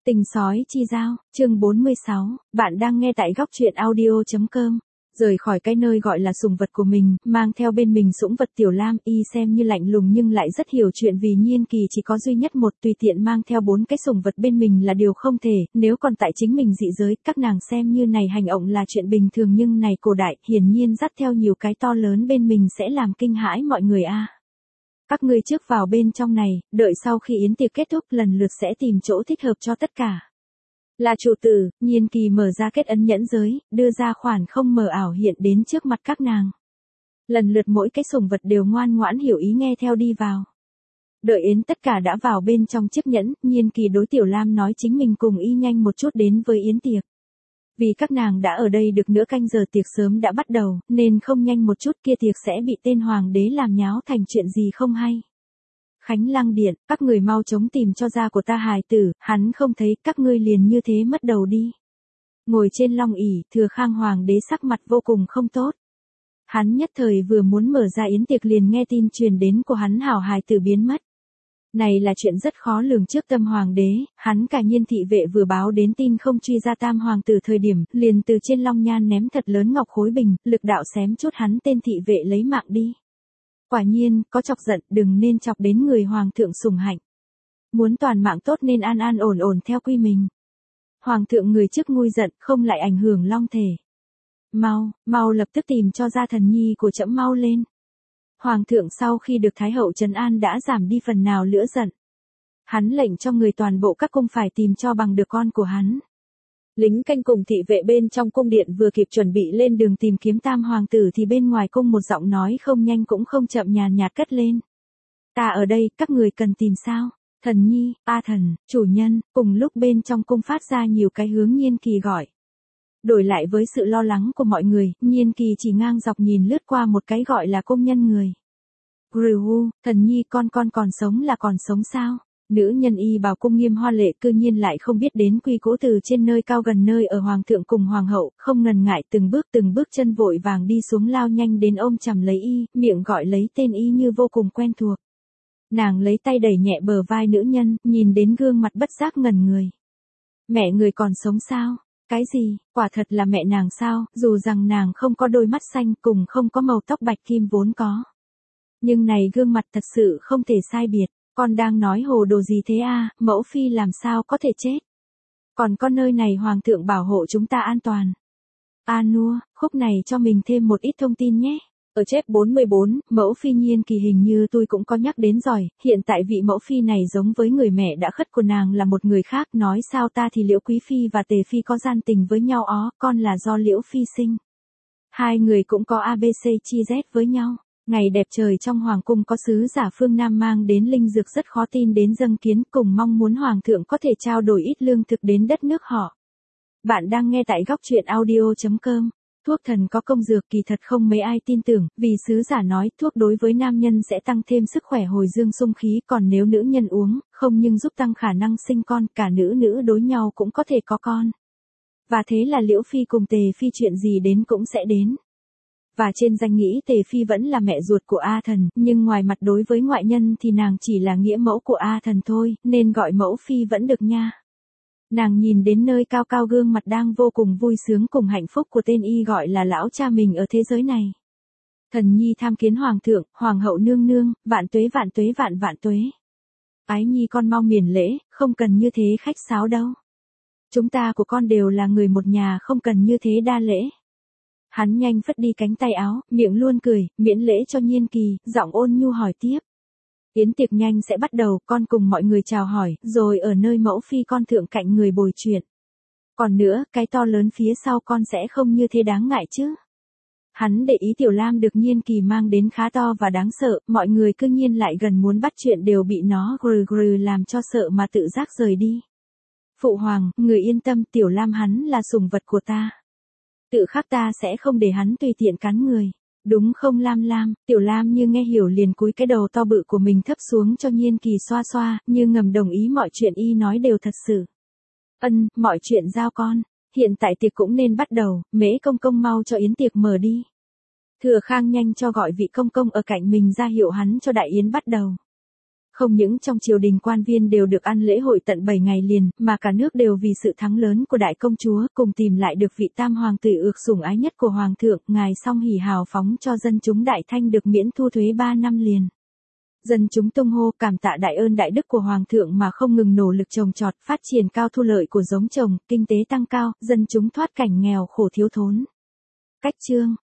Tình sói chi giao, chương 46, bạn đang nghe tại góc truyện audio.com. Rời khỏi cái nơi gọi là sủng vật của mình, mang theo bên mình sủng vật Tiểu Lam, y xem như lạnh lùng nhưng lại rất hiểu chuyện vì Nhiên Kỳ chỉ có duy nhất một, tùy tiện mang theo 4 cái sủng vật bên mình là điều không thể, nếu còn tại chính mình dị giới, các nàng xem như này hành động là chuyện bình thường nhưng này cổ đại, hiển nhiên dắt theo nhiều cái to lớn bên mình sẽ làm kinh hãi mọi người a. Các ngươi trước vào bên trong này, đợi sau khi yến tiệc kết thúc lần lượt sẽ tìm chỗ thích hợp cho tất cả. Là trụ tử, Nhiên Kỳ mở ra kết ấn nhẫn giới, đưa ra khoản không mờ ảo hiện đến trước mặt các nàng. Lần lượt mỗi cái sủng vật đều ngoan ngoãn hiểu ý nghe theo đi vào. Đợi yến tất cả đã vào bên trong chiếc nhẫn, Nhiên Kỳ đối Tiểu Lam nói chính mình cùng y nhanh một chút đến với yến tiệc. Vì các nàng đã ở đây được nửa canh giờ tiệc sớm đã bắt đầu, nên không nhanh một chút kia tiệc sẽ bị tên hoàng đế làm nháo thành chuyện gì không hay. Khánh Lăng Điện, các người mau chống tìm cho da của ta hài tử, hắn không thấy, các ngươi liền như thế mất đầu đi. Ngồi trên long ỷ, Thừa Khang hoàng đế sắc mặt vô cùng không tốt. Hắn nhất thời vừa muốn mở ra yến tiệc liền nghe tin truyền đến của hắn hảo hài tử biến mất. Này là chuyện rất khó lường trước tâm hoàng đế, hắn cả Nhiên thị vệ vừa báo đến tin không truy ra tam hoàng tử thời điểm, liền từ trên long nhan ném thật lớn ngọc khối bình, lực đạo xém chút hắn tên thị vệ lấy mạng đi. Quả nhiên, có chọc giận, đừng nên chọc đến người hoàng thượng sủng hạnh. Muốn toàn mạng tốt nên an an ổn ổn theo quy mình. Hoàng thượng người trước nguôi giận, không lại ảnh hưởng long thể. Mau lập tức tìm cho ra thần nhi của trẫm mau lên. Hoàng thượng sau khi được Thái hậu trấn an đã giảm đi phần nào lửa giận. Hắn lệnh cho người toàn bộ các cung phải tìm cho bằng được con của hắn. Lính canh cùng thị vệ bên trong cung điện vừa kịp chuẩn bị lên đường tìm kiếm tam hoàng tử thì bên ngoài cung một giọng nói không nhanh cũng không chậm nhàn nhạt cất lên. Ta ở đây, các người cần tìm sao? Thần nhi, A thần, chủ nhân, cùng lúc bên trong cung phát ra nhiều cái hướng Nhiên Kỳ gọi. Đổi lại với sự lo lắng của mọi người, Nhiên Kỳ chỉ ngang dọc nhìn lướt qua một cái gọi là công nhân người. Rưu, thần nhi con còn sống là còn sống sao? Nữ nhân y bào cung nghiêm hoa lệ cư nhiên lại không biết đến quy củ từ trên nơi cao gần nơi ở hoàng thượng cùng hoàng hậu, không ngần ngại từng bước chân vội vàng đi xuống lao nhanh đến ôm chầm lấy y, miệng gọi lấy tên y như vô cùng quen thuộc. Nàng lấy tay đẩy nhẹ bờ vai nữ nhân, nhìn đến gương mặt bất giác ngẩn người. Mẹ người còn sống sao? Cái gì, quả thật là mẹ nàng sao, dù rằng nàng không có đôi mắt xanh cùng không có màu tóc bạch kim vốn có. Nhưng này gương mặt thật sự không thể sai biệt. Con đang nói hồ đồ gì thế à, mẫu phi làm sao có thể chết. Còn con nơi này hoàng thượng bảo hộ chúng ta an toàn. Nua, khúc này cho mình thêm một ít thông tin nhé. Ở chép 44, mẫu phi Nhiên Kỳ hình như tôi cũng có nhắc đến rồi, hiện tại vị mẫu phi này giống với người mẹ đã khuất của nàng là một người khác, nói sao ta thì Liễu Quý Phi và Tề Phi có gian tình với nhau con là do Liễu Phi sinh. Hai người cũng có ABC chi Z với nhau. Ngày đẹp trời trong hoàng cung có sứ giả phương Nam mang đến linh dược rất khó tin đến dâng kiến cùng mong muốn hoàng thượng có thể trao đổi ít lương thực đến đất nước họ. Bạn đang nghe tại góc truyện audio.com. Thuốc thần có công dược kỳ thật không mấy ai tin tưởng, vì sứ giả nói thuốc đối với nam nhân sẽ tăng thêm sức khỏe hồi dương xung khí, còn nếu nữ nhân uống, không nhưng giúp tăng khả năng sinh con, cả nữ đối nhau cũng có thể có con. Và thế là Liễu Phi cùng Tề Phi chuyện gì đến cũng sẽ đến. Và trên danh nghĩa Tề Phi vẫn là mẹ ruột của A thần, nhưng ngoài mặt đối với ngoại nhân thì nàng chỉ là nghĩa mẫu của A thần thôi, nên gọi mẫu Phi vẫn được nha. Nàng nhìn đến nơi cao cao gương mặt đang vô cùng vui sướng cùng hạnh phúc của tên y gọi là lão cha mình ở thế giới này. Thần nhi tham kiến hoàng thượng, hoàng hậu nương nương, vạn tuế vạn tuế. Ái nhi con mau miền lễ, không cần như thế khách sáo đâu. Chúng ta của con đều là người một nhà không cần như thế đa lễ. Hắn nhanh phất đi cánh tay áo, miệng luôn cười, miễn lễ cho Nhiên Kỳ, giọng ôn nhu hỏi tiếp. Yến tiệc nhanh sẽ bắt đầu, con cùng mọi người chào hỏi, rồi ở nơi mẫu phi con thượng cạnh người bồi chuyện. Còn nữa, cái to lớn phía sau con sẽ không như thế đáng ngại chứ. Hắn để ý Tiểu Lam được Nhiên Kỳ mang đến khá to và đáng sợ, mọi người cư nhiên lại gần muốn bắt chuyện đều bị nó grừ làm cho sợ mà tự giác rời đi. Phụ hoàng, người yên tâm, Tiểu Lam hắn là sủng vật của ta. Tự khắc ta sẽ không để hắn tùy tiện cắn người. Đúng không Lam? Tiểu Lam như nghe hiểu liền cúi cái đầu to bự của mình thấp xuống cho Nhiên Kỳ xoa xoa, như ngầm đồng ý mọi chuyện y nói đều thật sự. Mọi chuyện giao con, hiện tại tiệc cũng nên bắt đầu, Mễ công công mau cho yến tiệc mở đi. Thừa Khang nhanh cho gọi vị công công ở cạnh mình ra hiệu hắn cho đại yến bắt đầu. Không những trong triều đình quan viên đều được ăn lễ hội tận 7 ngày liền, mà cả nước đều vì sự thắng lớn của đại công chúa cùng tìm lại được vị tam hoàng tử ược sủng ái nhất của hoàng thượng, ngài song hỉ hào phóng cho dân chúng Đại Thanh được miễn thu thuế 3 năm liền. Dân chúng tung hô cảm tạ đại ơn đại đức của hoàng thượng mà không ngừng nỗ lực trồng trọt, phát triển cao thu lợi của giống trồng, kinh tế tăng cao, dân chúng thoát cảnh nghèo khổ thiếu thốn. Cách chương